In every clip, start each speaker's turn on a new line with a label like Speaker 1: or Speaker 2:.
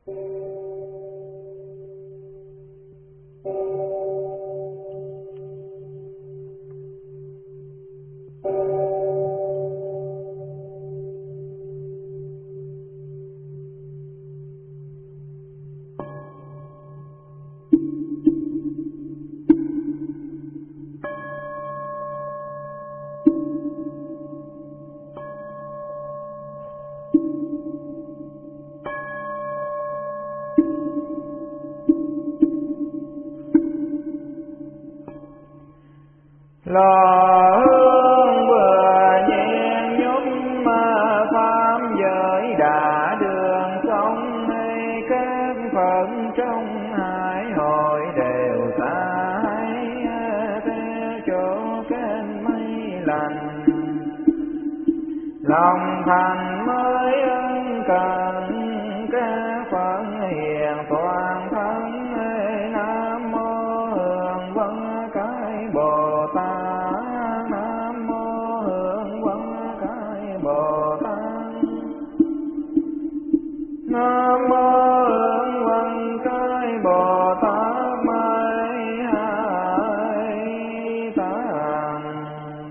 Speaker 1: Lo hương vừa nhiên nhúng pháp giới đã đường sông các phận trong hải hội đều tái theo chỗ kênh mây lành. Lòng thành mới ân cần các phận hiền toàn thân. Nam mô Hương Vân Cái Bồ Tát. Nam mô Hương Vân Cái Bồ Tát. Nam mô Hương Vân Cái Bồ Tát mới hai tạng.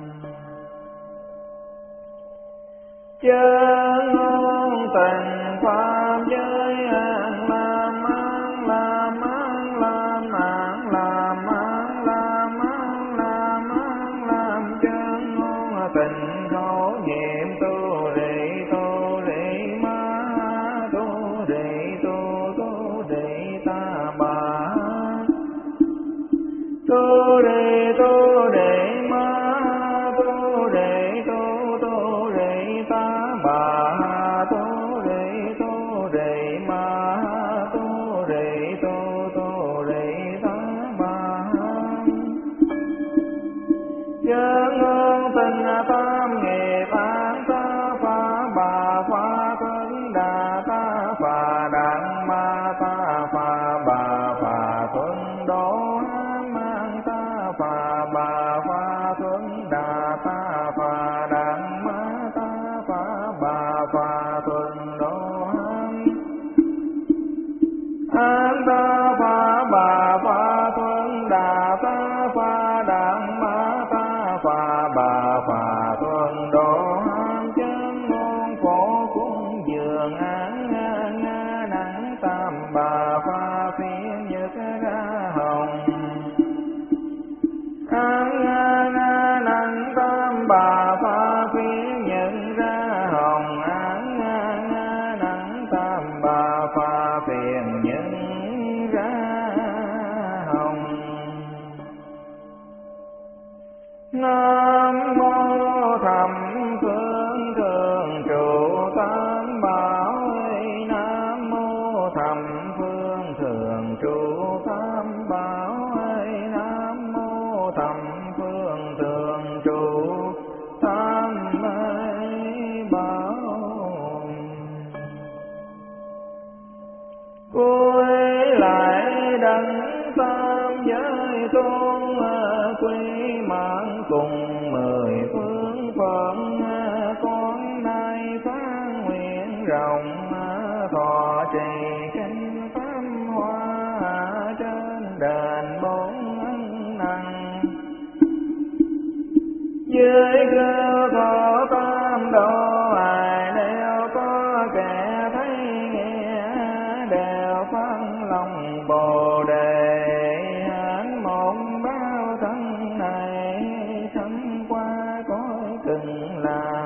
Speaker 1: Chân ngôn tình pháp giới an lam an lam an lam an lam an lam an lam an lam. Chân ngôn tình khẩu niệm tu rì ma tu rì ta bà. Tu rì ma tu rì ta bà. Tu rì ma tu rì ta bà. Chân ngôn tình tam nghiệp an ta phá bà phá tuấn đà ta phá đặng ma ta phá bà phá tuấn đô mang ta phá bà phá tuấn đà ta phá đặng ma ta phá bà phá tuấn đô an ta phá bà phá tuấn đà ta phá đặng ma ta phá bà phá tuấn đô. Chân ngôn phổ cung dường án nga nắng tam bà phá phiên nhật ra hồng. Án nga nắng tam bà phá phiên nhật ra hồng. Án nga nắng tam bà phá phiên nhật ra hồng. Nam mô thầm phương thường trụ tam bảo. Nam mô thầm phương thường trụ tam bảo. Nam mô thầm phương thường trụ tam bảo. Cuối lại đấng tam giới tôn quy mạng cùng mười phương phận. Con nay phán nguyện rộng thọ trì kinh pháp hoa trên đền bốn ân năng. Dưới cơ thọ tam độ ai đều có kẻ thấy nghe đều phát lòng Bồ Đề. Hạnh một bao thân này sanh qua cõi Cực Lạc.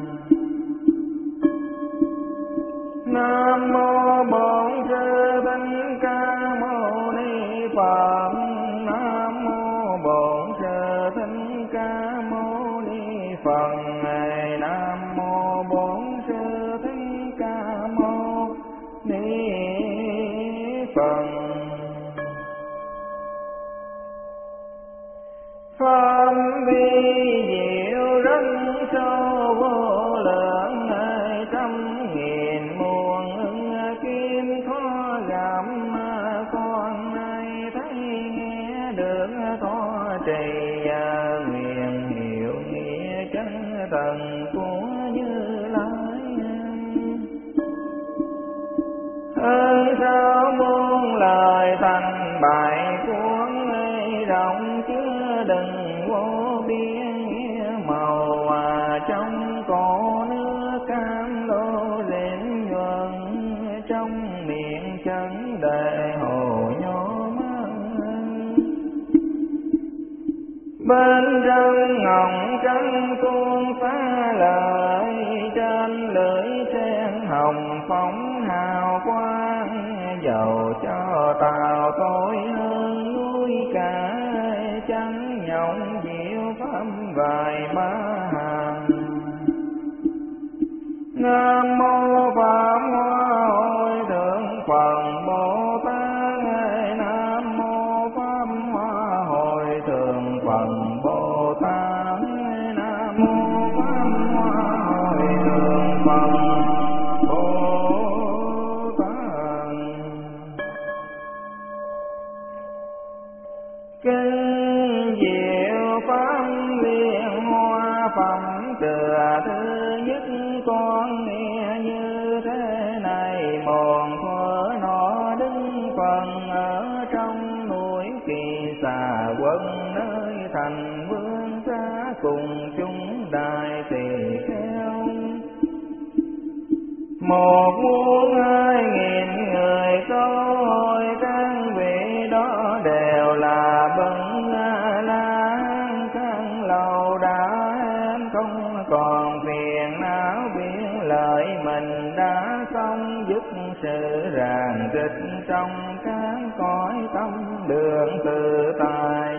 Speaker 1: Nam mô Bổn Sư Thích Ca Mâu Ni Phật. Nam mô Bổn Sư Thích Ca Mâu Ni Phật. Nam mô Bổn Sư Thích Ca Mâu Ni Phật. Pháp vi diệu rất sâu vô lượng. Trăm nghìn muôn kim khó gặp. Con nay thấy nghe được thọ trì nguyện hiệu nghĩa chân thần của Như Lai. Ơn sao muôn lời thành bài cuốn rộng chứa đừng vô biên nghĩa màu trong cổ nước cam lô rền nhuần trong miệng chân đề hồ nhô mang bên trong ngọc trắng cuốn phá lời trên lưỡi sen hồng phóng hào quang dầu cho tàu tôi hơn núi cả trắng nhộng diệu pháp vài ba hàng. Nam mô Pháp Hoa Hội Thượng Phật Bồ Tát. Nam mô Pháp Hoa Hội Thượng Phật Bồ Tát. Nam mô Pháp Hoa Hội Thượng Phật Bồ Tát. Kinh diệu pháp liên hoa phẩm thừa thứ nhất con nghe như thế này. Một thuở nọ đứng phần ở trong núi Kỳ Xà Quân nơi thành vương xa cùng chúng đại tỳ kheo. Một muôn 2.000 người câu hỏi các vị đó đều là bậc A-la-hán căn lầu đã em không còn phiền não biết lợi mình đã xong dứt sự ràng rịch trong các cõi tâm đường tự tại.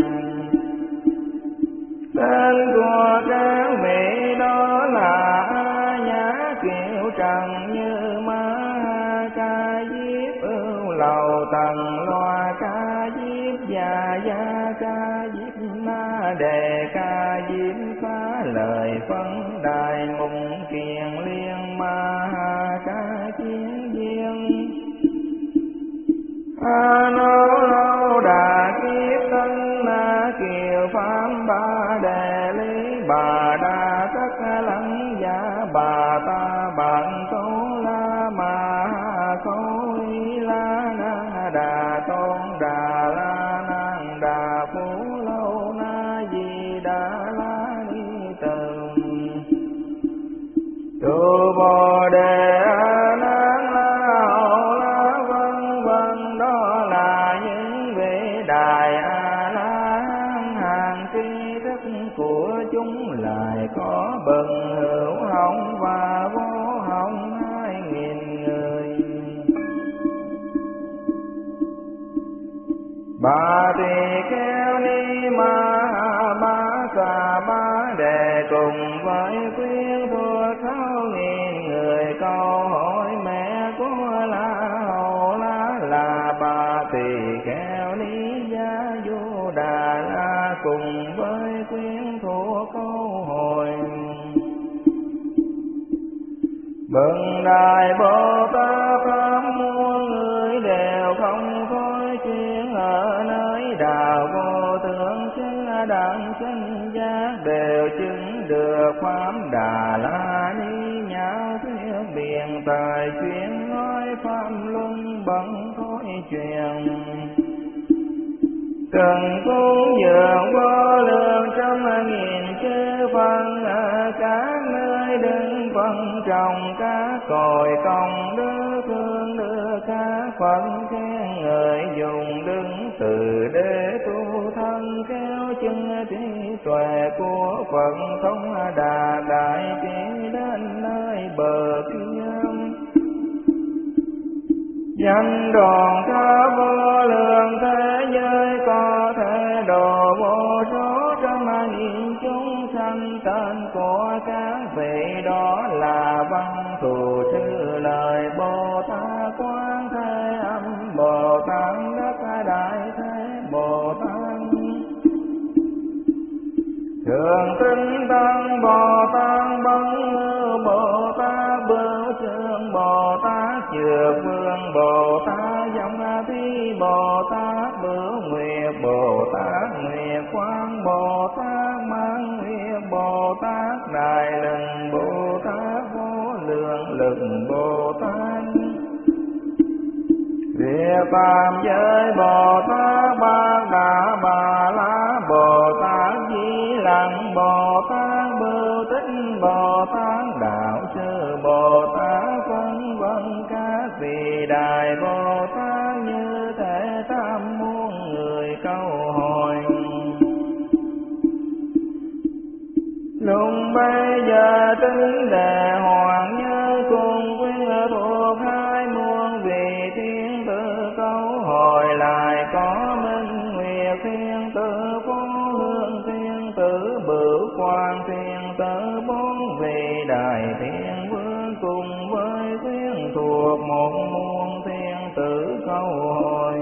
Speaker 1: Tên của các vị đó là A Nhã Kiều Trần Như Ma Ca Diếp Ưu Lầu Tần Loa Ca Diếp Già Gia Ca Diếp Na Đề Ca Diếp Phá Lời Phân Đài Mùng Kiền Liên Ma Ca Chiến Viên A Nô Lâu Đà Kiếp Tân Na Kiều Pháp Ba Đề Lý Bà Đa Tất Lăng Giả Bà Ta Bạn Tố La Ma Khâu Y La Na Đà Tôn Đà La Nan Đà Phú Lâu Na Di Đà La Ni Từ Tu Bồ Đề A Nan La Hậu La vân vân. Đó là những vị đại A La Hán hàng tri thức của chúng lại có bần hữu hồng và vô hồng 2.000 người. Bà tỳ kheo Ni Ma Ba Xà Ba Đề cùng với quyến thuộc 6.000 người câu hỏi mẹ của La Hầu La là bà tỳ kheo Ni Gia Du Đà La cùng với quyến thuộc câu hỏi. Bậc Đại Bồ Tát Pháp muôn người đều không thôi chuyên ở nơi đạo vô thượng chứng đẳng chân giác đều chứng được pháp Đà La Ni nhạo thuyết biện tài chuyên nói pháp luân bằng thối truyền. Cần cúng dường vô lượng 100.000 chư phân ở các nơi đứng phân trồng các cội công đức thương đưa các Phật khen người dùng đứng từ để tu thân kéo chân trí tuệ của Phật thông đà đại chỉ đến nơi bờ kia. Danh đoàn khắp vô lượng thế giới có thể độ vô số 100.000 chúng sanh. Tên của các vị đó là Văn Thù Sư Lợi Bồ Tát, Quán Thế Âm Bồ Tát, Đất Đại Thế Bồ Tát, Thường Tinh Tăng Bồ Tát, Bấn Ngư Bồ Tát, Bửu Trương Bồ Tát, Dược Vương Bồ Tát, Dòng Thi Bồ Tát, Bửu Nguyệt Bồ Tát, Nguyệt Quang Bồ Tát, Mãn Nguyệt Bồ Tát, Đại Lừng Bồ Tát, Vô Lượng Lực Bồ Tát, Địa Tam Giới Bồ Tát Bát Đà Bà La Bồ Tát Di Lặc Bồ Tát Bưu Tích Bồ Tát Đạo Sư Bồ Tát vân vân các vị Đại Bồ Tát như thể tam muôn người câu hỏi. Lúc bây giờ tính đề hoàng như cùng quyến thuộc hai muôn vị thiên tử câu hỏi lại có Minh Nguyệt thiên tử, Phú Hương thiên tử, Bửu Quang thiên tử, bốn vị đại thiên vương cùng với quyến thuộc một muôn thiên tử câu hỏi.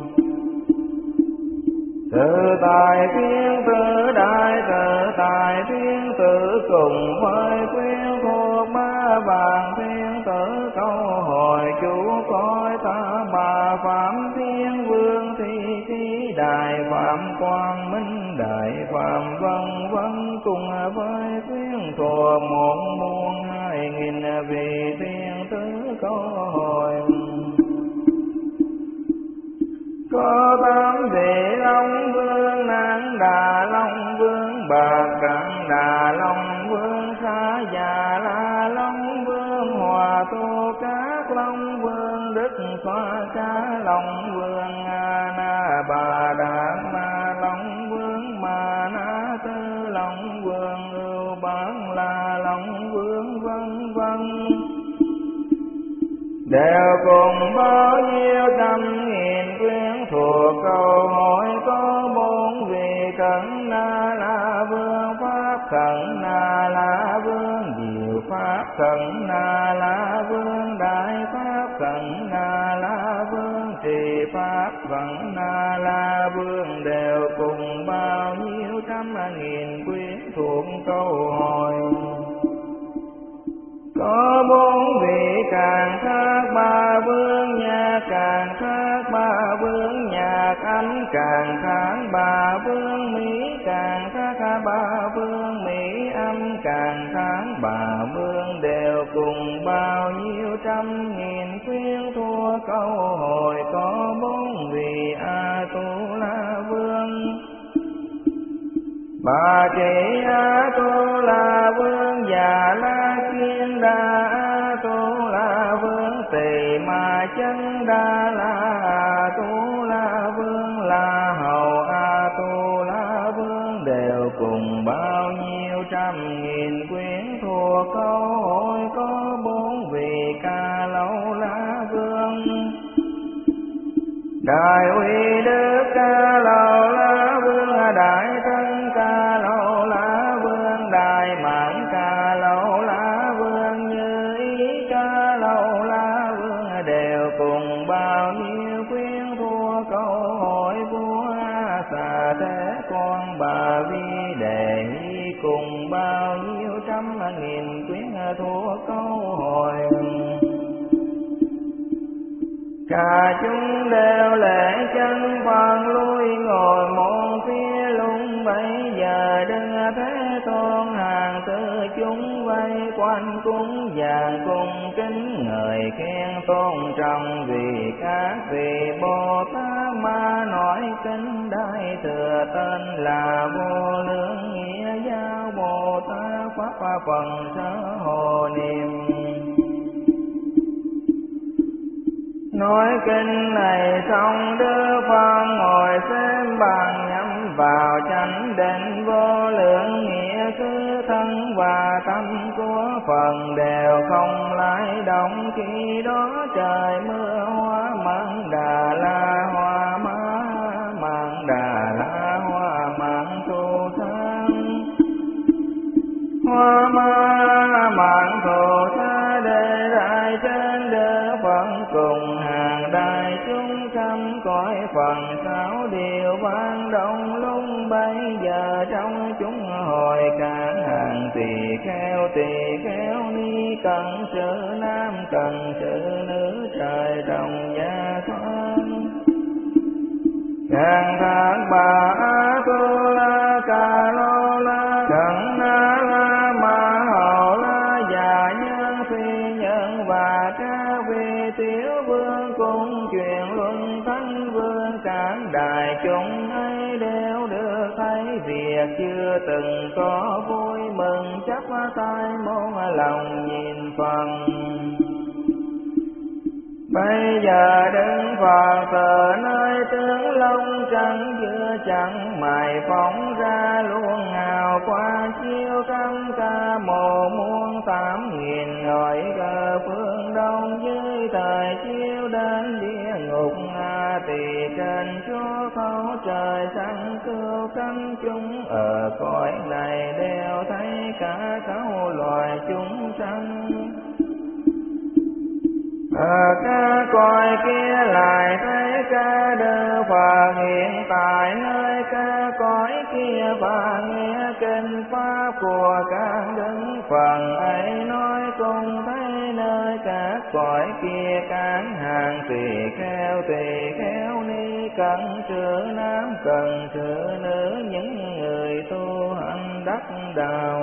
Speaker 1: Tự tại thiên tử đại tự tại thiên tử cùng với quyến thuộc ba vạn thiên tử câu hỏi chủ cõi ta bà Phạm Thiên Vương Thi Khí Đại Phạm Quang Minh Đại Phạm vân vân cùng với quyến thuộc một muôn 2000 vị thiên tử câu hỏi. Có 8 vị Long Vương Nan Đà Long Vương, Bạc Đẳng Đà Long Vương, Khá Già La Long Vương, Hòa Tô Các Long Vương, Đức Xoa Cá Long Vương, A Na Bà Đà Na Long Vương, Ma Na Tư Long Vương, Ưu Bán La Long Vương vân vân. Đều cùng bao nhiêu trăm nghìn quyến thuộc câu hỏi có 4 vị Cẩn Na La Vương, Pháp Cẩn Na La Vương, Diệu Pháp Cẩn Na La Vương, Đại Pháp Cẩn Na La Vương, Trì Pháp Cẩn Na La Vương, đều cùng bao nhiêu trăm nghìn quyến thuộc câu hỏi. Có 4 vị càng khác ba vương nhạc, càng khác ba vương nhạc ánh, càng khác ba vương mỹ, càng khác ba vương mỹ âm, càng khác ba vương, đều cùng bao nhiêu trăm nghìn quyến thua câu hỏi có 4 vị A Tu La Vương. Bà trị A Tu La Vương, Già La Kiên Đa A Tu La Vương, Tỳ Ma Chân Đa La A Tu La Vương, La Hầu A Tu La Vương, đều cùng bao nhiêu trăm nghìn quyến thuộc câu hỏi có 4 vị Ca Lâu La Vương. Đại Uy Đức Ca Lâu La Vương, Đại Thân Ca Lâu La Vương, Đại Mãn Ca Lâu La Vương, Như Ý Ca Lâu La Vương, đều cùng bao nhiêu quyến thua câu hỏi vua A Xà Thế Con Bà Vi Đề Hy, cùng bao nhiêu trăm nghìn quyến thua câu hỏi. Cả chúng đều lễ chân Phật lui ngồi một phía lung, bây giờ Đức Thế Tôn hàng tư chúng vây quanh cúng dường cung kính ngợi khen tôn trọng, vì các vị Bồ Tát Ma nói kinh Đại Thừa tên là Vô Lượng Nghĩa Giáo Bồ Tát Pháp Phần Sở Hồ Niệm. Nói kinh này xong Đức Phật ngồi xem bàn nhắm vào chánh định, vô lượng nghĩa thứ thân và tâm của phần đều không lay động. Khi đó trời mưa hoa mãn Đà La, hoa mãn Đà La, hoa mãn thu sang, hoa mãn thu sa đề đại trên Đức Phật cùng hàng đại chúng trăm cõi phần sáu điều vang động lung. Bây giờ trong chúng hồi các hàng tỳ kheo ni, cần sự nam cần sự nữ, trời đồng gia thoáng. Càng thác bà A Tu La Ca Lô La, Cẩn Na La Ma Hầu La, Già Nhân Phi Nhân và các vị tiểu vương cùng truyền chúng ấy đều được thấy việc chưa từng có, vui mừng chắp tay muôn lòng nhìn Phật. Bây giờ đứng Phật từ nơi tướng long trắng giữa chẳng mày phóng ra luôn hào quang chiếu trăm ca mồ muôn 8.000 ngồi cờ phương đông, dưới thời chiếu đến địa ngục A Tỳ trên chúa khấu trời sanh cứu cánh chúng ở cõi này đều thấy cả cấu loài chúng sanh. Ở các cõi kia lại thấy ca Đức Phật hiện tại nơi các cõi kia, và nghe kinh pháp của các Đức Phật ấy nói cùng thấy nơi các cõi kia các hàng tỳ kheo ni cận sự nam cận sự nữ, những người tu hành đắc đạo.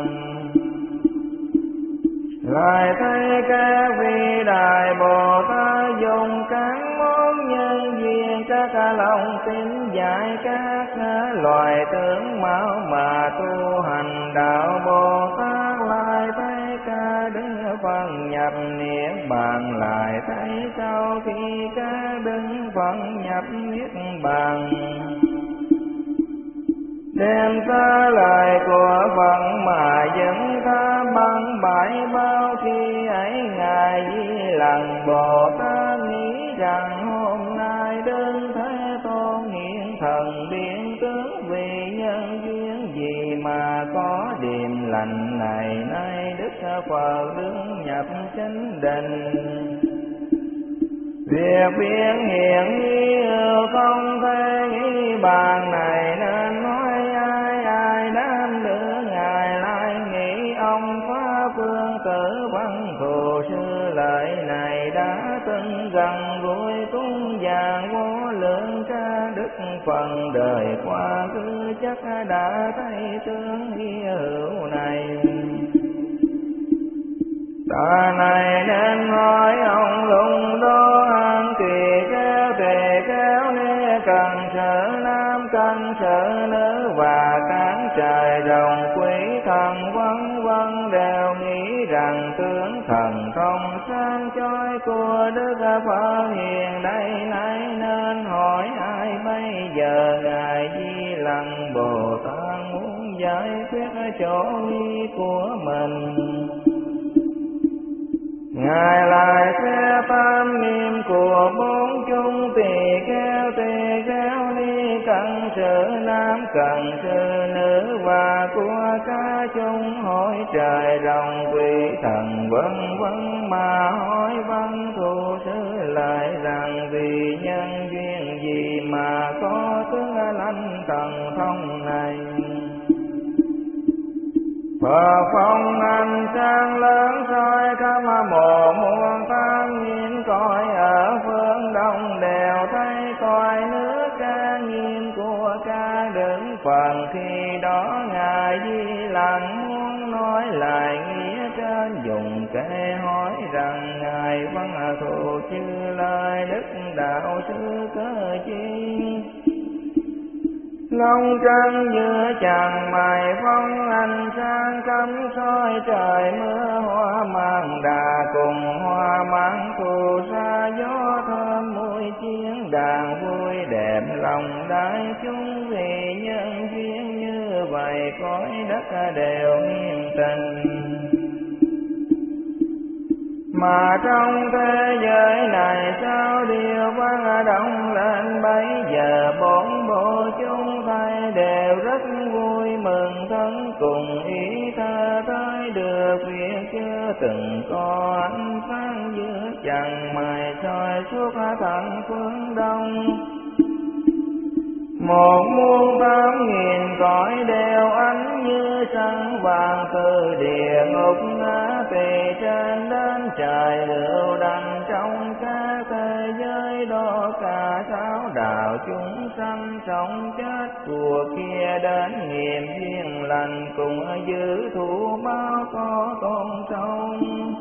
Speaker 1: Lại thấy các vị đại Bồ Tát dùng các món nhân duyên, các lòng tin dạy các loài tướng mạo mà tu hành đạo Bồ Tát. Lại thấy các Đức Phật nhập niết bàn, lại thấy sau khi các Đức Phật nhập niết bàn đem ta lời của Phật mà dẫn ta bằng bãi bao. Khi ấy Ngài Di Lặc Bồ Tát nghĩ rằng hôm nay Đức Thế Tôn hiện thần biến tướng, vì nhân duyên gì mà có điềm lành này. Nay Đức Phật đứng nhập chánh định, việc biến hiện như không thể nghĩ bàn này, nên nói ai đám nữa Ngài lại nghĩ ông Pháp Vương Tử Văn Thù Sư lợi này đã từng gần gũi cúng dường vô lượng ca Đức Phật đời qua cứ chắc đã thấy tướng nghĩa hữu này. Ta này nên hỏi ông lùng đô an tỳ kheo ni cần sở nam cần sở nữ, và các trời rồng quý thần vân vân đều nghĩ rằng tướng thần thông sáng chói của Đức Phật hiện đây này, nên hỏi ai bây giờ Ngài Di Lặc Bồ Tát muốn giải quyết chỗ nghi của mình. Ngài lại sẽ tam niệm của bốn chúng tỳ kheo ni cận sự nam cận sự nữ, và của cả chúng hỏi trời rồng quỷ thần vân vân mà hỏi Văn Thù Sư lại rằng vì nhân duyên gì mà có tướng lãnh thần thông này. Phật phong ánh sáng lớn soi khắp mồ muôn 8.000 cõi ở phương đông, đều thấy cõi nước ca nghiêm của ca Đức Phật. Khi đó Ngài Di Lặc muốn nói lại nghĩa trên, dùng kệ hỏi rằng Ngài Văn Thù Chư lời Đức Đạo Sư cớ chi. Long trăng giữa chàng mày phong ánh sáng cắm soi trời mưa, hoa mang đà cùng hoa mang phù sa, gió thơm mùi chiến đàn vui đẹp lòng đại chúng. Vì nhân duyên như vậy cõi đất đều nghiêm tình, mà trong thế giới này sao điều vang động lên. Bấy giờ bốn bộ chúng thay đều rất vui mừng, thân cùng ý thơ tới được việc chưa từng có ánh sáng giữa chàng mày soi suốt thẳng phương đông. 1.800.000 cõi đều ánh như sáng vàng, từ địa ngục Ngã Tỳ trên đến trời lưu đăng trong các thế giới đó. Cả 6 đạo chúng sanh sống chết của kia đến nghiệm duyên lành, cùng giữ thủ báo có con sông.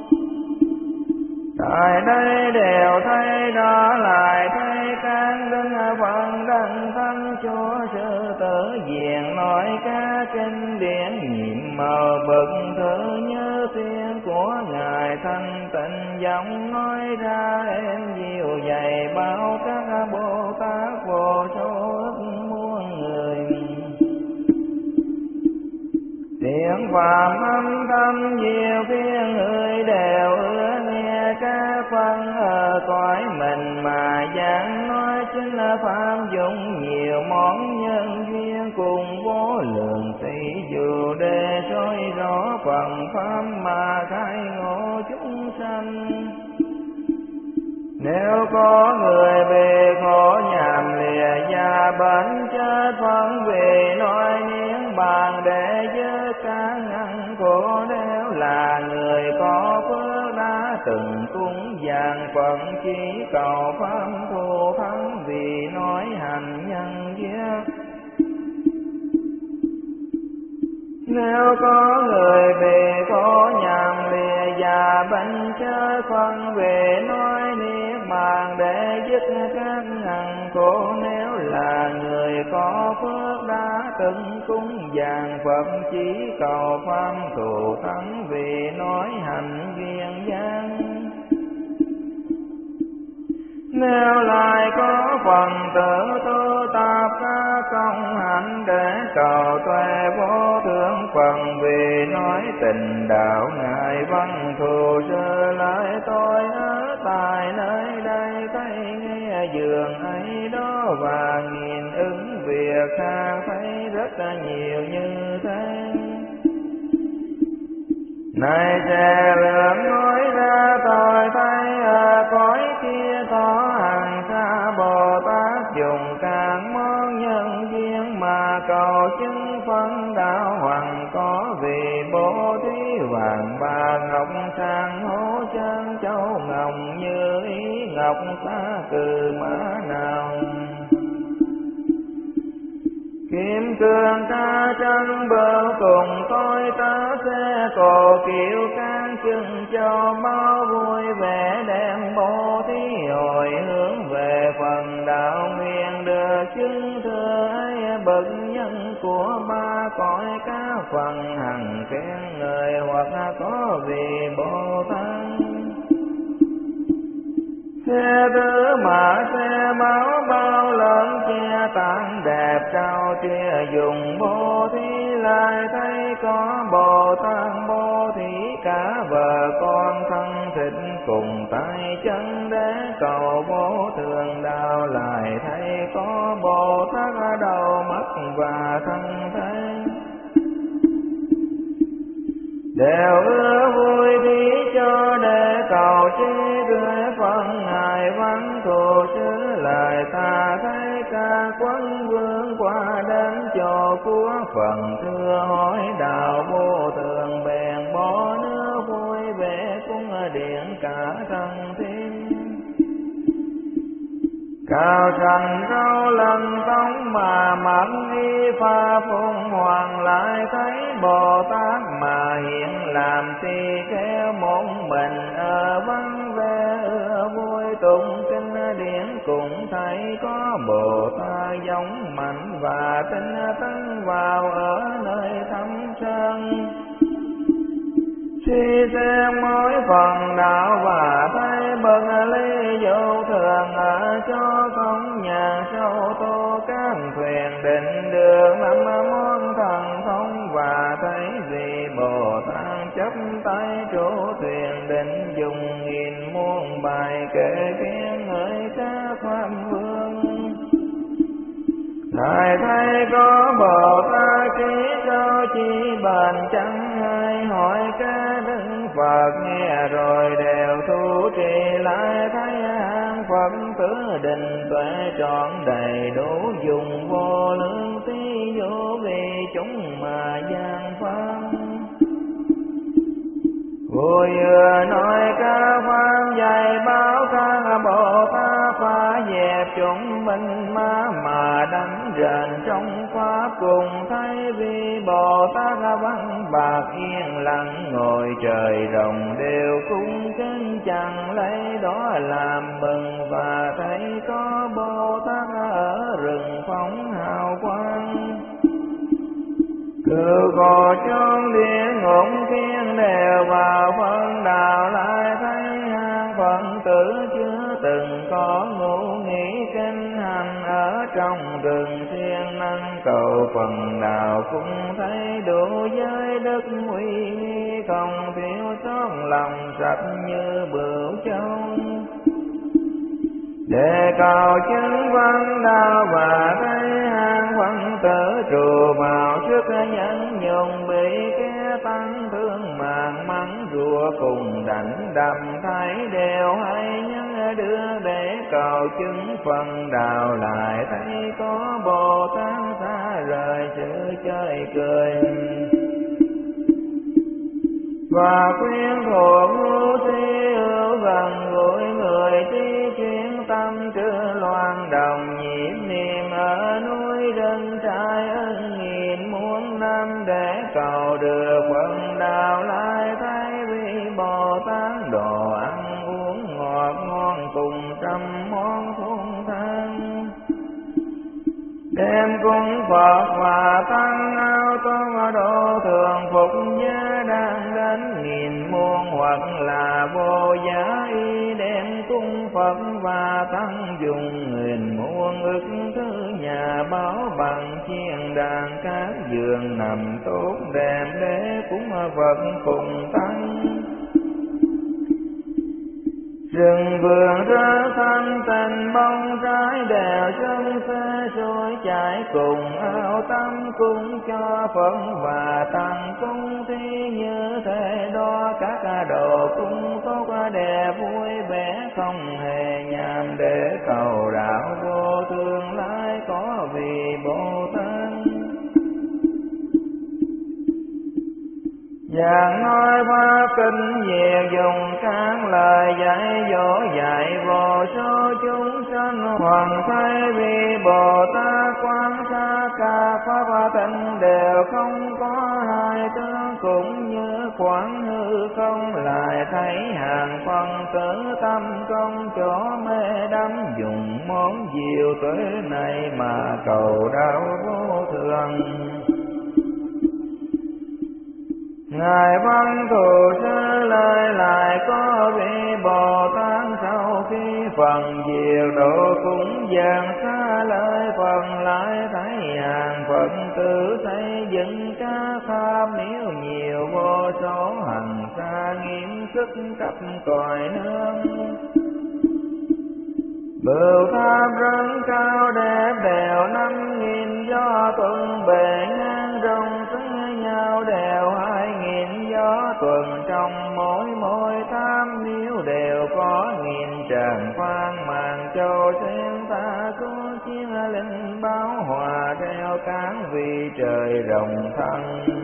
Speaker 1: Tại đây đều thấy đó, lại thấy các Đức Phật đấng thanh chúa sư tử diện nói ca kinh điển nhiệm màu bực thử như tiếng của ngài thanh tịnh giọng nói ra êm dịu dày bao các Bồ Tát vô số ức muôn người. Tiếng phàm âm thanh nhiều tiếng người đều ưa nghe các phân ở cõi mình mà giảng nói chính là pháp dụng nhiều món nhân duyên cùng vô lượng tỷ dù để soi rõ phần pháp mà khai ngộ chúng sanh. Nếu có người bị khổ nhàm lìa già bệnh chết phân vì nói niết bàn để dứt các ngăn khổ, nếu là người có phước đã từng cúng dường Phật chỉ cầu pháp thù thắng vì nói hành nhân giết. Nếu có người bị khổ nhàm lìa già bệnh chết phân về nói niết bàn để dứt các ngăn khổ, nếu là người có phước đã từng cúng dường Phật chỉ cầu pháp thù thắng vì nói hành duyên dáng. Nếu lại có phần tử tu tập các công hạnh để cầu tuệ vô thượng phần vì nói tình đạo ngài văn thù sư lại tôi ở tại nơi đây thấy nghe dường ấy đó và nghìn ứng việc khác thấy rất nhiều như thế. Này trẻ lượng nói ra tôi thấy ở cõi kia có hàng xa Bồ Tát dùng các món nhân duyên mà cầu chứng phân đạo hoàng, có vì bố thí vàng bạc ngọc sang hố chân châu ngọc như ý ngọc xa cừ mã nào. Kim cương ca chân bờ cùng tôi ta xe cồ kiệu can chừng cho bao vui vẻ đem bố thí hồi hướng về phần đạo nguyện được chứng thừa ấy bậc nhân của ba cõi các phần hằng khen người hoặc có vì Bồ Tát. Xe tứ mã xe máu bao lớn che tán đẹp trao chia dùng bố thí lại thấy có Bồ Tát bố thí cả vợ con thân thịt cùng tay chân để cầu vô thượng đạo lại thấy có Bồ Tát đầu mắt và thân thế đều ưa vui thí cho để cầu chi tươi phân ngài văn thù sư lại ta thấy ca quân vương qua đến chỗ của phần thưa hỏi đạo vô thường bèn bỏ nước vui vẻ cung điện cả thân thiên. Cao thành rau lần tông mà mặc y pha phụng hoàng lại thấy Bồ Tát mà hiện làm tỳ kheo một mình ở vắng vẻ ưa vui tụng kinh điển cũng thấy có Bồ Tát giống mạnh và tinh tấn vào ở nơi thâm sơn. Suy xem mỗi phần đạo và thấy bậc ly vô thường ở cho không nhà sâu tô các thuyền định đường năm món thần thông và thấy vì Bồ Tát chấp tay chủ thuyền định dùng nghìn muôn bài kệ khen ngợi các pháp vương. Ngài thấy có Bồ Tát trí cao chi bàn chẳng ai hỏi ca đức Phật nghe rồi đều thu trì lại thấy hang Phật tứ định tuệ trọn đầy đủ dùng vô lượng tí vô vì chúng mà gian pháp. Vui vừa nói ca pháp dạy báo các Bồ Tát phá dẹp chúng minh ma mà đánh rền trong pháp cùng thấy vì Bồ Tát văn bạc yên lặng ngồi trời rồng đều cung kính chẳng lấy đó làm mừng và thấy có Bồ Tát ở rừng phóng hào quang. Cựu khổ chốn địa ngục thiên đều vào phân đạo, lại thấy hang Phật tử chưa từng có ngủ nghỉ kinh hành ở trong rừng siêng năng cầu phần đạo, cũng thấy đủ giới đức uy nghi, không thiếu sót lòng sạch như bửu châu. Để cầu chứng văn đạo và thấy hang Phật tử trù vào sức nhẫn nhung, bị kẻ tăng thương màng mắng rủa cùng đánh đập, thấy đều hay những đưa để cầu chứng phần đạo, lại thấy có Bồ Tát xa rời sự chơi cười. Và khuyên thuộc ngu si ưu gần gũi người trí chuyên tâm trưa loan đồng, nhịp niệm ở núi rừng trai ân nghìn muôn năm, để cầu được phần đạo, lại thấy vị Bồ Tát đồ ăn uống ngọt ngon cùng trăm món thuốc thang. Đem cung Phật và tăng áo tôn độ thường phục giá đang đến nghìn muôn, hoặc là vô giá y đem cung Phật và tăng dùng nghìn muôn, ức thứ nhà báo bằng chiên đàn các giường nằm tốt đẹp, để cúng Phật cùng tăng. Rừng vườn rỡ thanh tình bông trái đều chân xe trôi chảy, cùng ao tắm cung cho Phật và tăng cung thi như thế đó. Các đồ cung tốt đẹp vui vẻ, không hề nhàm, để cầu đạo vô tương lai có vì Bồ Tát. Giảng nói pháp kinh diệt dùng các lời dạy dỗ, dạy vô số chúng sanh hoàn thấy vì Bồ Tát quán sát cả pháp tịnh đều không có hai tướng, cũng như quán hư không, lại thấy hàng phân tử tâm công chỗ mê đắm, dùng món diệu tuệ này mà cầu đạo vô thường. Ngài Văn Thù Sư lời lại có vị Bồ Tát, sau khi phần diệu độ cũng dàn xa lời phần, lại thấy hàng Phật tử xây dựng các pháp miếu nhiều vô số, hành xa nghiêm sức cấp còi nương. Bửu tháp rất cao đẹp đều 5.000 gió tuần, bề ngang rộng xứng nhau đều 2.000 gió tuần, trong mỗi tháp miếu đều có nghìn tràng phan màn châu xuyên ta có chiên linh báo hòa, theo cán vì trời rộng thân.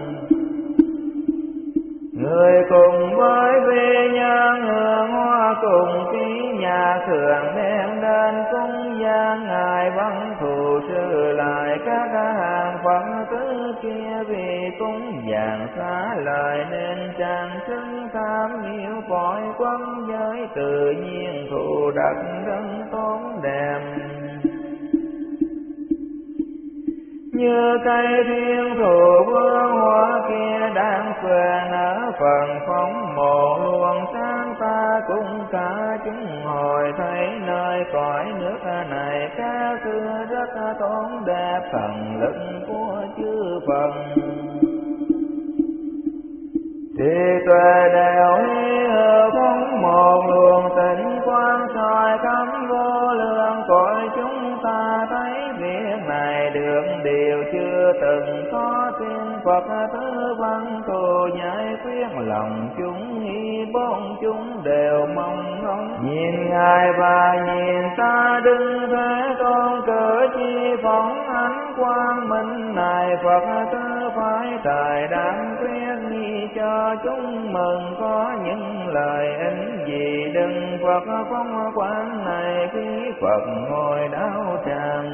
Speaker 1: Người cùng với vi nhân hương hoa cùng ký nhà thường, đem đến cung gian Ngài Văn Thù Sư, lại các hàng Phật tử kia vì cúng dường xá lời, nên trang xứng tham nhiêu cõi quân giới, tự nhiên thù đặc rất tốt đẹp. Như cây thiên thụ vương hoa kia đang phường ở phần phóng mộ luồng sáng, ta cũng cả chúng hồi thấy nơi cõi nước này các xưa rất tốn đẹp, thần lực của chư Phật thì tuệ đều hy hữu phóng một luồng tịnh quang, soi khắp vô lượng cõi chúng ta, thấy việc này được điều chưa từng có, xin Phật tứ văn thù giải quyết lòng chúng nghi, bốn chúng đều mong ngóng nhìn Ngài và nhìn ta, đứng thế tôn cử chi phóng ánh quang minh này. Phật tứ phải thời đám quyết nghi cho chúng mừng, có những lời ích gì đừng Phật phong quán này, khi Phật ngồi đáo tràng.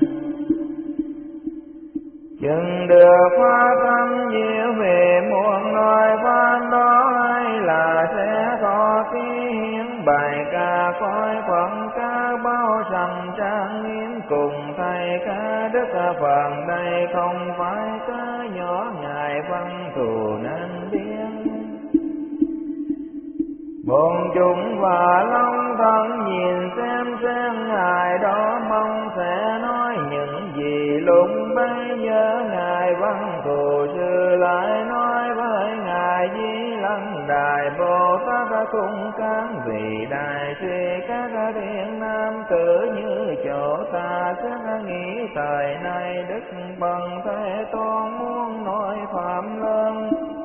Speaker 1: Chừng được phát tâm diệu về muôn loài pháp đó, hay là sẽ có ký hiến bài ca coi Phật ca bao sầm trang nghiêm, cùng thay cả đức phần đây không phải cá nhỏ ngài văn thù nên biết. Bổn chúng và long thân nhìn xem ngài đó mong sẽ nói những gì lúc bấy giờ ngài văn thù sư lại nói với ngài Di Lặc Đại Bồ Tát cung cán vì đại suy các thiện nam tử như chỗ ta sẽ nghĩ thời nay Đức Bần Thế Tôn muốn nói phạm lớn.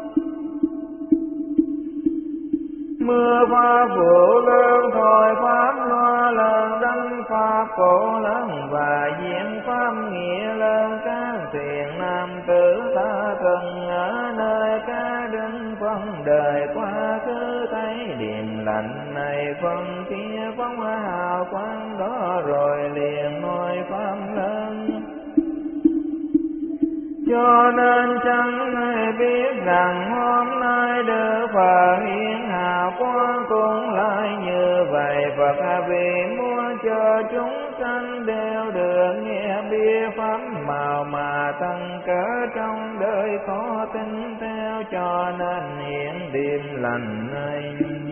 Speaker 1: Mưa pháp vụ lớn thôi pháp loa lớn đấng pháp cổ lớn và diễn pháp nghĩa lớn các thiện nam tử ta từng ở nơi các đấng phân đời quá khứ thấy điềm lành này phân kia phóng hào quang đó rồi liền nói pháp lớn. Cho nên chẳng ai biết rằng hôm nay Đức Phật hiện hào quang cũng lại như vậy. Phật vì muốn cho chúng sanh đều được nghe biết pháp màu mà tăng cỡ trong đời khó tin theo, cho nên hiện điềm lành này.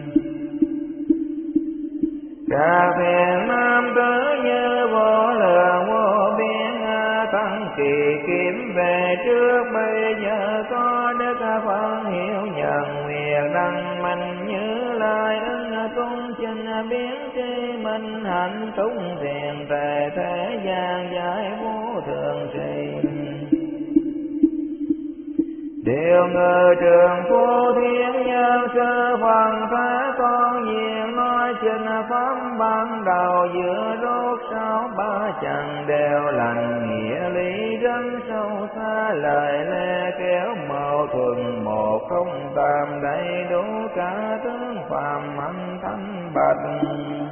Speaker 1: Các thiện nam tử như vô lượng vô biên tăng kỳ kiếm về trước bây giờ có Đức Phật hiệu nhận nguyện đăng minh Như Lai ứng tung trình biến tri minh hạnh tung thiền tề thế gian giải vô thường trì. Điều ngự trường phu thiên nhân sư phần Thế Tôn diện nói trình pháp ban đầu giữa đốt sáu ba chẳng đều lành nghĩa lý rất sâu xa, lời lẽ kéo mâu thuẫn một không tam đầy đủ cả tướng phàm anh thanh bạch.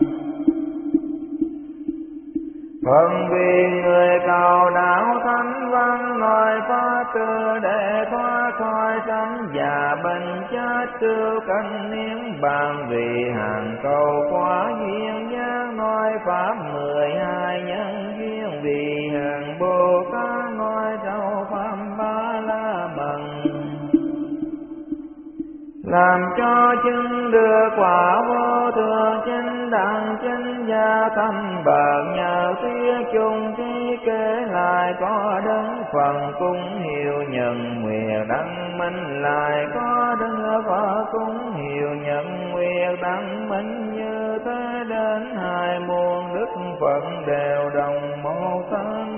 Speaker 1: Phần vì người cầu đạo thánh văn nói pháp tư để thoát khỏi sanh già bệnh chết cứu canh niên bàn vì hàng cầu quá duyên giác nói pháp 12 nhân duyên vì hàng Bồ Tát nói rau pháp ba la mật. Làm cho chứng được quả vô thường chánh đẳng chánh gia thanh bậc nhờ thuyết chung trí kể lại có đấng phần cung hiệu nhận nguyện đăng minh lại có đấng Phật cung hiệu nhận nguyện đăng minh như thế đến hai muôn đức phận đều đồng một thân.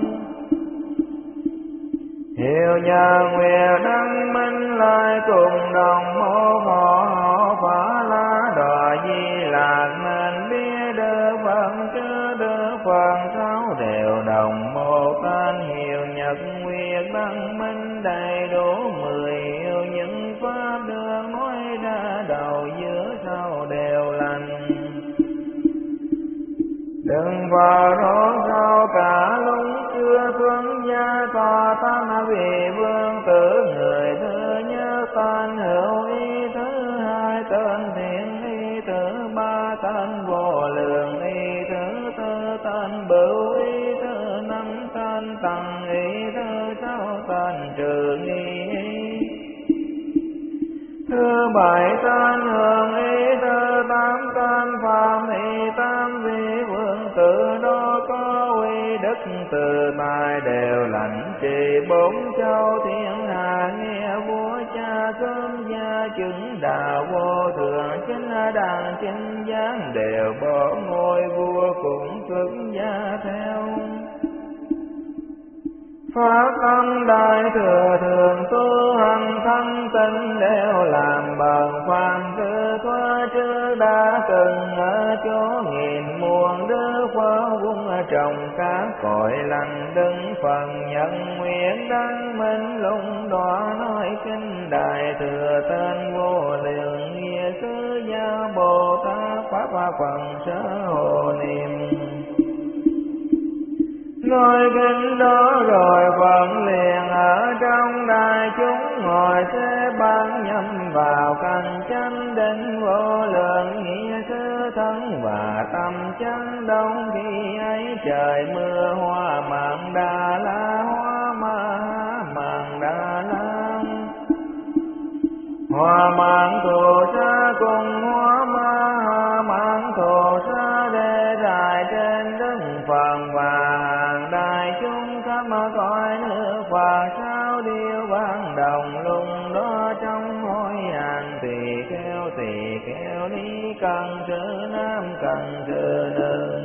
Speaker 1: Hiệu nhà nguyện đăng minh lại cùng đồng một họ phá lá đò Di Lạc nên biết Đức Phật chứ Đức Phật sáu đều đồng một tên. Hiệu nhật nguyện đăng minh đầy đủ 10 hiệu những pháp được nói ra đầu giữa sau đều lành. Đừng vào đó sau cả lúc chưa tuân gia tòa tam vị vương tử người thứ nhất tên hữu ý, thứ hai tên thiện ý, thứ ba tên vô lượng ý, thứ tư tên bửu ý, thứ năm tên tăng ý, thứ sáu tên trừ nghi ý, thứ bảy tên hương ý, thứ tám tên phạm ý. Tam vị vương tử đó có uy đức từ tài đều lãnh trị 4 châu thiên hạ, nghe vua cha sớm gia chứng đạo vô thượng chính đàng chính giác đều bỏ ngôi vua cũng xuất gia theo. Pháp tâm đại thừa thường tu hành thanh tịnh đều làm bằng phàm tư thoa trước đã từng ở chỗ nghìn muôn Đức Phật vung trồng các cội lành đứng phần nhận nguyện đăng minh lung đọa nói kinh đại thừa tên vô lượng nghĩa sư gia Bồ Tát pháp phần sở hộ niệm. Nói kinh đó rồi Phật liền ở trong đại chúng ngồi xếp ban nhâm vào cảnh chánh định vô lượng nghĩa sư thân và tâm chánh đông khi ấy trời mưa hoa mạn đà la, hoa ma mạn đà la. Hoa mạn thù sa cùng hoa ma mạn thù sa để rải trên đất phần và hàng đại chúng khắp cõi nước Phật sao điêu ban đồng lung đó trong hối hàng tỳ kheo ni cần sự nam cần sự nữ.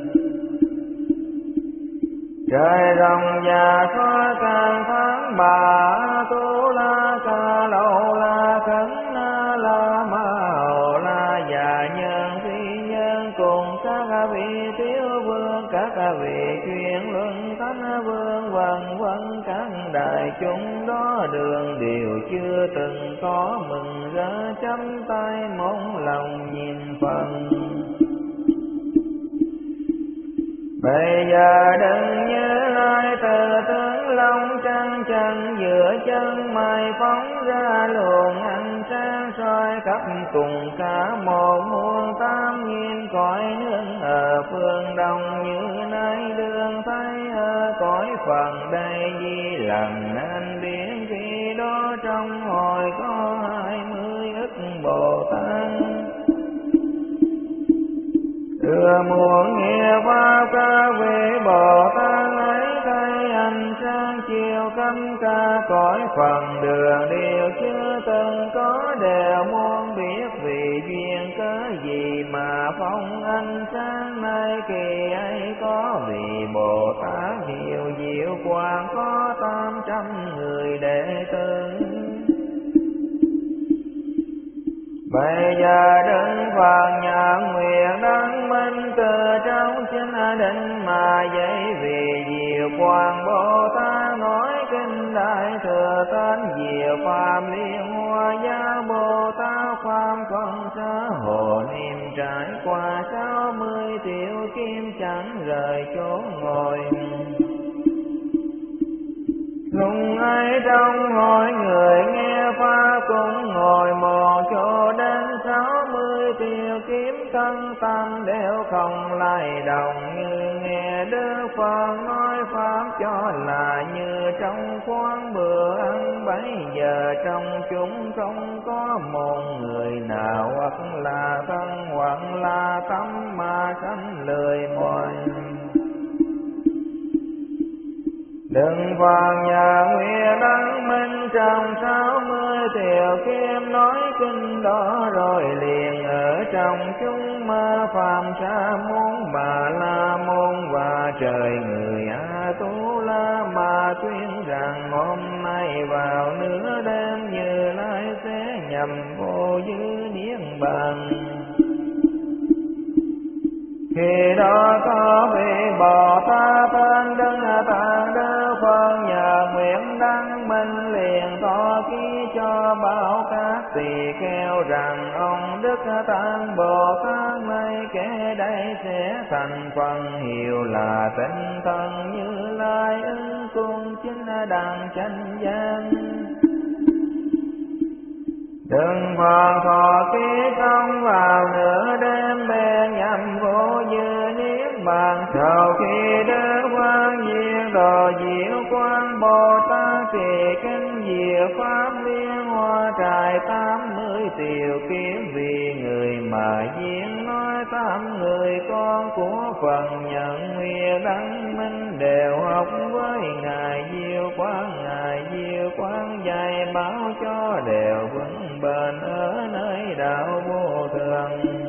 Speaker 1: Trời rồng và xóa càng tháng bà tu la ca lâu la khấn na la ma hồ la và nhân phi nhân cùng các vị tiểu vương, các vị chuyên luân thánh vương vân vân các đại chúng đó đường đều chưa từng có mừng rỡ chắp tay mong lòng nhìn phần. Bây giờ đừng nhớ lại từ tướng long trăng trần giữa chân mày phóng ra luồng ánh sáng soi khắp cùng cả một muôn tám nghìn cõi nước ở phương đông như nay đương thấy ở cõi phần đây di lần nên biến khi đó trong hội có 20 ức Bồ Tát. Đưa muôn nghe qua ca vị Bồ Tát ấy thay ánh sáng chiều khắp cả cõi phần đường đều chưa từng có đều muốn biết vì duyên cớ gì mà phong ánh sáng nay kỳ ấy có vì Bồ Tát nhiều diệu quang có 800 người đệ tử. Bây giờ Đức Phật nhận nguyện đấng minh từ trong chính định mà dạy vì diệu quang Bồ Tát nói kinh đại thừa tên diệu pháp liên hoa gia Bồ Tát pháp phân xã hồ niệm trải qua 60 triệu kim chẳng rời chỗ ngồi. Lúc ấy trong hội người nghe pháp cũng ngồi một chỗ đến 60 triệu kiếm thân tâm đều không lay động như nghe Đức Phật nói pháp cho là như trong quán bữa ăn. Bấy giờ trong chúng không có một người nào hoặc là thân hoặc là tâm mà sanh lười mỏi. Đừng Phật nhà nguyện đấng minh trong 60 triệu kim nói kinh đó rồi liền ở trong chúng ma phàm sa môn Bà La Môn và trời người A Tu La mà tuyên rằng hôm nay vào nửa đêm Như Lai sẽ nhằm vô dư niết bàn. Khi đó có vị Bồ Tát tên Đức Tạng Đức Phật nhờ nguyện đăng minh liền tỏ ký cho bảo các tỳ kheo rằng ông Đức Tạng Bồ Tát này kể đây sẽ thành phần hiệu là tinh thần Như Lai ứng cung chính đẳng chánh giác. Đừng Phật thọ ký công vào nửa đêm bên nhằm vô dư niết bàn. Sau khi Đức Phật diệt đồ diệu quang Bồ Tát trì kinh diệu pháp liên hoa trải 80 triệu kiếm vì người mà diễn nói 8 người con của phần nhận nguyện đăng minh đều học với ngài diệu quang. Ngài diệu quang dạy bảo cho đều vững bền ở nơi đạo vô thường.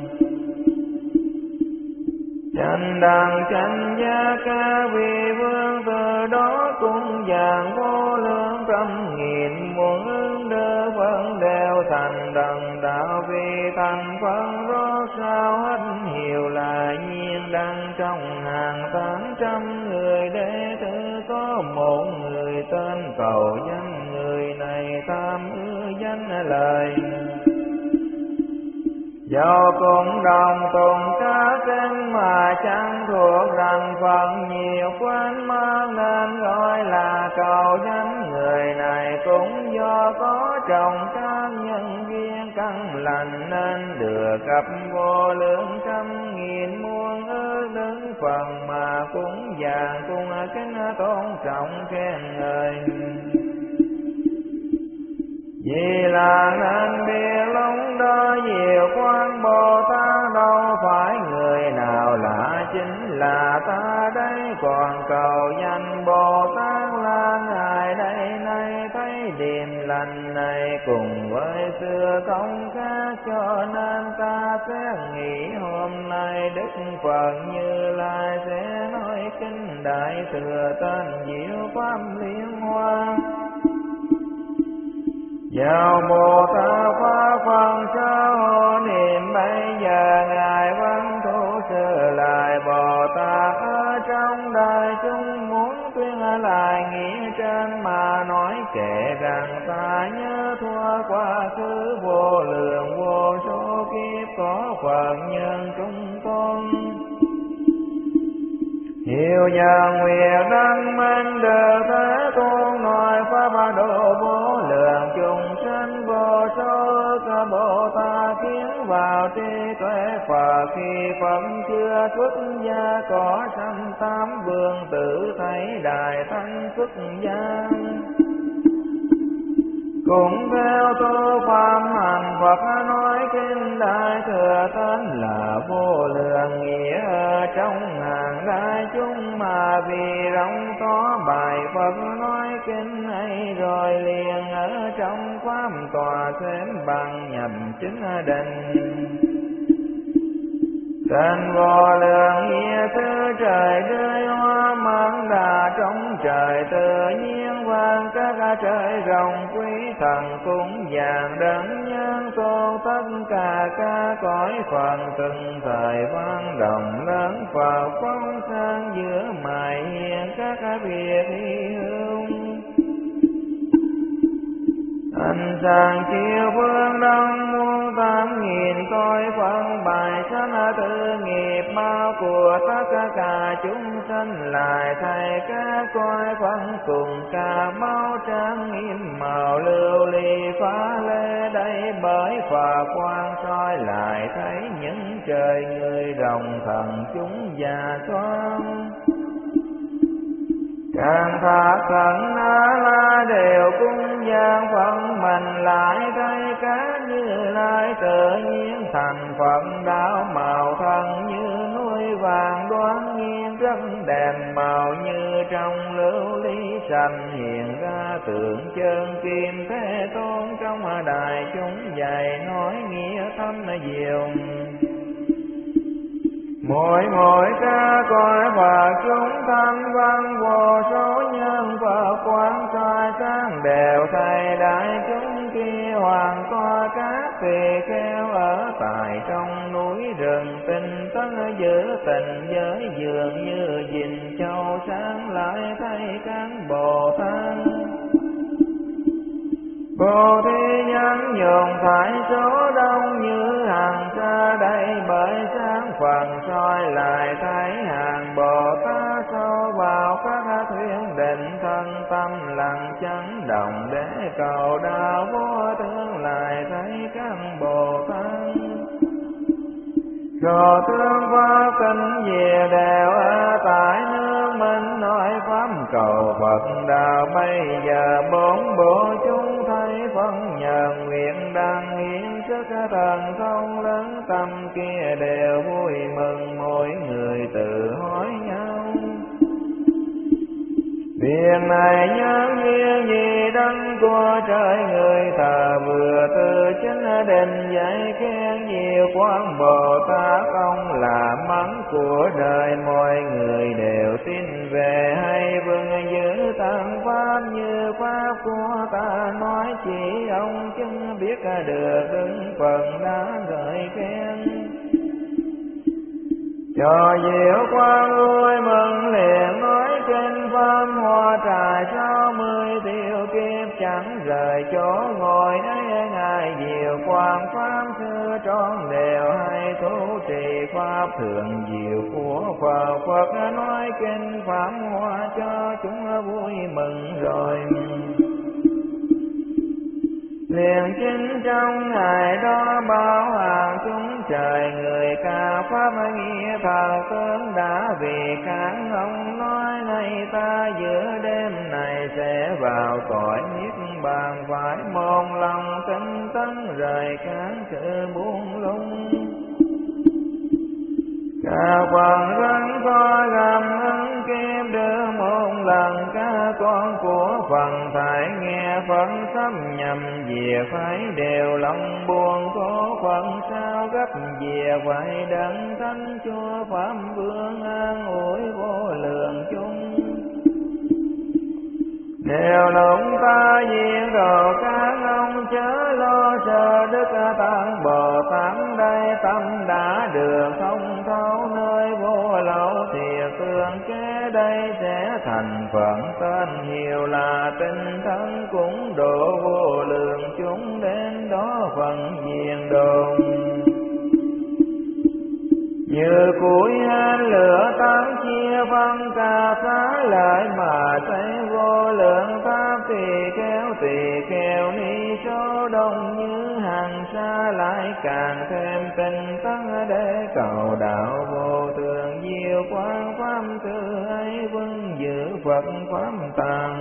Speaker 1: Chánh đẳng chánh giác các vị vương từ đó cũng dạng vô lượng 100.000 muôn ứng Đức Phật đều thành đấng đạo vì thành Phật rốt sao hết hiệu là nhiên đăng trong hàng 800 người đệ tử có một người tên cầu danh. Người này tham ưa danh lời do cùng đồng tùng ca kinh mà chẳng thuộc rằng phần nhiều quên mất nên gọi là cầu danh. Người này cũng do có chồng các nhân viên căn lành nên được gặp vô lượng trăm nghìn muôn ước đức phần mà cúng dường cung kính tôn trọng khen ngợi. Vì là nên biết lúc đó diệu quang Bồ Tát đâu phải người nào lạ, chính là ta đây, còn cầu danh Bồ Tát là ngài đây nay. Thấy điềm lành này cùng với xưa không khác, cho nên ta sẽ nghĩ hôm nay Đức Phật Như Lai sẽ nói kinh Đại Thừa tên diệu pháp Liên Hoa. Vào Bồ Tát Pháp phần sơ hộ niệm, bây giờ ngài vẫn thu sư lại Bồ Tát ở trong đời chúng, muốn tuyên lại nghĩa trên mà nói kể rằng ta nhớ thua quá khứ vô lượng vô số kiếp có Phật nhân chúng con. Hiểu nhân nguyện đăng minh được Thế Tôn nói pháp độ vô lượng chúng sinh vô số ức Bồ Tát kiến vào trí tuệ Phật. Khi Phật chưa xuất gia có sanh tám vương tử thấy đại thanh xuất gia, cũng theo tu pháp hành Phật nói kinh Đại Thừa tên là vô lượng nghĩa ở trong hàng đại chúng, mà vì rộng có bài Phật nói kinh ấy rồi liền ở trong pháp tòa xem bằng nhập chứng định. Tên vô lượng nghĩa thứ trời rơi hoa mang đà trong trời tự nhiên vang, các trời rồng quý thần cúng dường đấng nhân tôn, tất cả ca cõi phần từng thời vang đồng lớn Phật phong sang giữa mài hiền các việc hy hữu. Ánh sáng chiều phương đông muôn tám nghìn cõi phân bài sanh tự nghiệp bao của tất cả chúng sanh, lại thay các cõi phân cùng cả máu trang nghiêm màu lưu ly phá lê đây, bởi Phật quang soi lại thấy những trời người rồng thần chúng già con. Càng thác thần Na La đều cung giang phận mình, lại thấy các Như Lai tự nhiên thành Phật đạo màu thân như núi vàng đoan nhiên, rất đẹp màu như trong lưu ly sành, hiện ra tượng chân kim Thế Tôn trong đại chúng dạy nói nghĩa thâm diệu. Mỗi ca cõi Phật chúng thanh văn vô số nhân Phật quán soi sáng đều thay đại chúng kia, hoàng co các tỳ kheo ở tại trong núi rừng, tinh tấn giữ tình giới dường như dình châu sáng, lại thấy các Bồ Tát Bồ Thí nhân dùng thải số đông như hàng xa đây, bởi sáng phần soi lại thấy hàng Bồ Tát sâu vào các thuyên định, thân tâm lặng chấn động để cầu đạo vô thương, lại thấy các Bồ Tát rồi tương pháp kinh về đều ở tại nước mình, nói pháp cầu Phật đạo. Bây giờ bốn bộ chúng thấy phân nhờ nguyện đang hiến sức, thần thông lớn tâm kia đều vui mừng, mỗi người tự hỏi nhau việc này nhân duyên gì đấng của trời người thờ, vừa từ chính định dạy khen nhiều quán Bồ Tát ông là mắng của đời, mọi người đều tin về hay vâng giữ tăng pháp như pháp của ta nói, chỉ ông chứng biết được đứng phần đã gợi khen. Cho diệu quang vui mừng liền nói kinh pháp hoa trải 60 tiêu kiếp, chẳng rời chỗ ngồi ấy ngài diệu quang pháp sư trọn đều hay thú trì pháp thường diệu của Phật. Phật nói kinh pháp hoa cho chúng vui mừng rồi. Liền chính trong ngày đó bao hàng chúng trời người ca pháp nghĩa thần tướng đã vì kháng ông nói nay ta giữa đêm này sẽ vào cõi niết bàn phải môn lòng tinh tấn rời kháng sự buông lung. Cả phần rắn coi gầm ứng kim đưa một lần các con của phần thải nghe phấn sắp nhầm về phải đều lòng buồn có phần sao gấp về phải đấng thánh chúa pháp vương an ủi vô lượng chung. Đều lúc ta diện đồ các ông chớ lo sợ đức tăng Bồ Tát đây tâm đã được thông thấu nơi vô lậu thiệt tương kế đây sẽ thành phận tên hiệu là tinh thân cũng độ vô lượng chúng đến đó phần diền đồn. Như củi hên lửa tám chia phân ca phá lại mà thấy vô lượng pháp tỳ kheo ni số đông như hàng xa lại càng thêm tinh tấn để cầu đạo vô thường diệu quang pháp thứ ấy vững giữ Phật pháp tàng.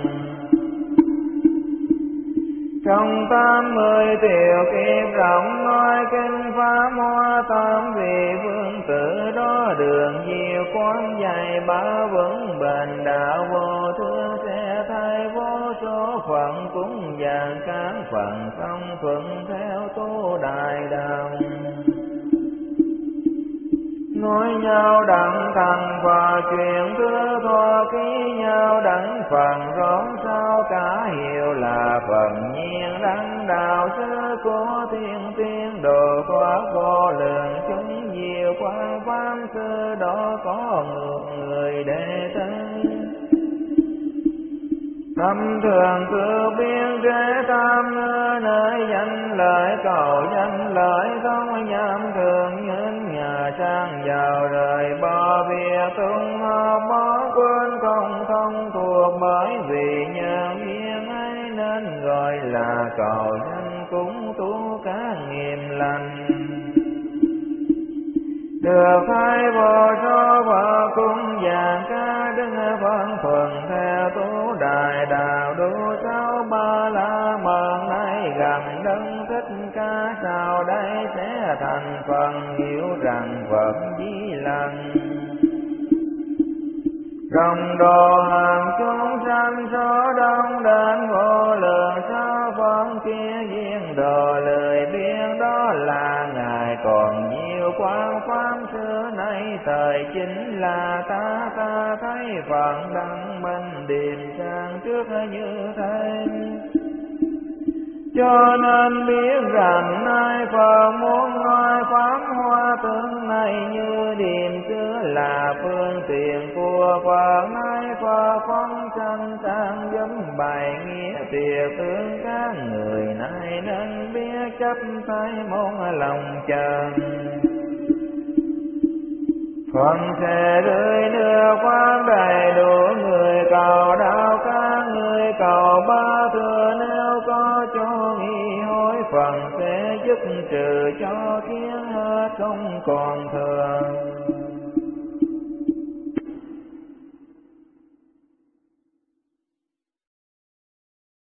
Speaker 1: Trong 80 tiểu kiếp rộng nói kinh pháp hoa tam vị vương tử đó đường diệu quán dạy ba vững bền đạo vô thương sẽ thay vô số phận cúng dường các phận không thuận theo tu đại đạo. Nói nhau đặng thành và chuyện thứ thọ ký nhau đặng phần rốn sao cả hiệu là phần nhiên đăng đạo sư của thiên tiên đồ thoát vô lượng chúng diệu quan pháp sư đó có người đệ tử. Tâm thường cứ biên chế tam ngư nơi danh lợi cầu danh lợi không nhắm thường nhân nhà sang giàu rời bỏ việc tung hợp bỏ quên không thông thuộc bởi vì nhân duyên ấy nên gọi là cầu danh cúng tu cá nghiêm lành. Được hai vô số vợ cung vàng ca đứng phân thuần theo tu đại đạo đủ sáu ba la mật nay gần đấng thích ca sau đây sẽ thành phần hiểu rằng Phật di lành. Rồng đồ hàng chúng sanh số đông đến vô lượng sao phân kia duyên đồ lời biên đó là ngài còn nhiều quan pháp xưa nay thời chính là ta thấy phận đăng minh điềm sang trước như thế. Cho nên biết rằng nay Phật muốn nói pháp hoa tướng này như điềm xưa là phương tiện của Phật nay Phật phong sanh sang giúp bày nghĩa tiệc tướng các người nay nên biết chấp tay môn lòng chờ. Phật sẽ rơi đưa quán đầy đủ người cầu đạo các người cầu ba thừa nếu có cho nghi hối Phật sẽ giúp trừ cho kiến hết không còn thừa.